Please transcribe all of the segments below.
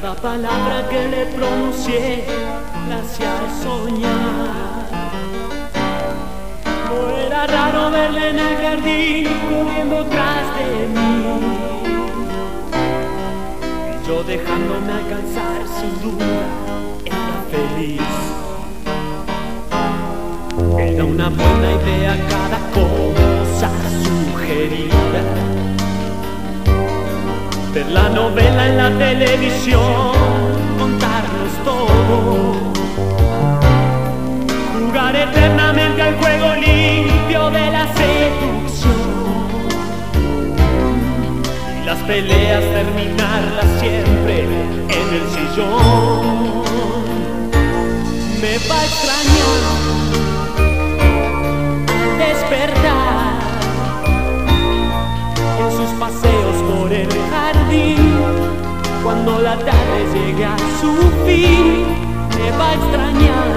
Cada palabra que le pronuncié la hacía soñar. No era raro verla en el jardín corriendo tras de mí, y yo dejándome alcanzar, sin duda era feliz. Era una buena idea cada cosa sugerida. Ver la novela en la televisión, contarnos todo, jugar eternamente al juego limpio de la seducción, y las peleas terminarlas siempre en el sillón. Me va a extrañar despertar en sus paseos por el jardín, cuando la tarde llegue a su fin. Me va a extrañar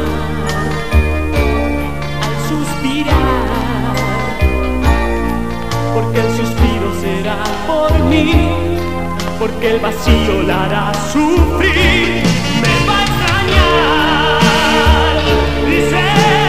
al suspirar, porque el suspiro será por mí, porque el vacío la hará sufrir. Me va a extrañar, dice.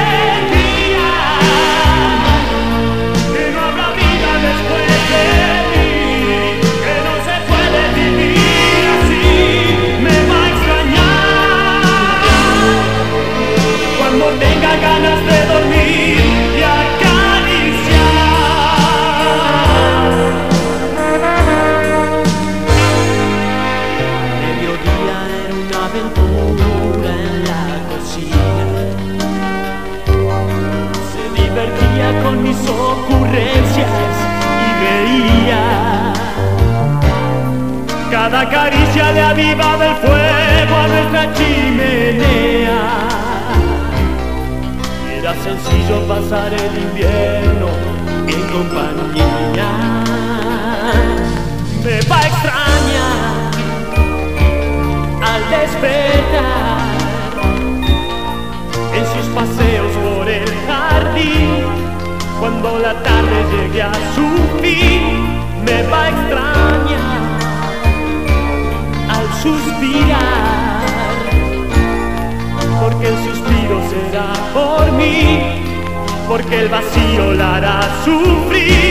Tenga ganas de dormir y acariciar. Mediodía era una aventura en la cocina. Se divertía con mis ocurrencias y reía. Cada caricia le avivaba el fuego a nuestra chimenea. Era sencillo pasar el invierno en compañía. Me va a extrañar al despertar en sus paseos por el jardín, cuando la tarde llegue a su fin. Me va a extrañar al suspirar, porque el suspiro será por mí, porque el vacío la hará sufrir.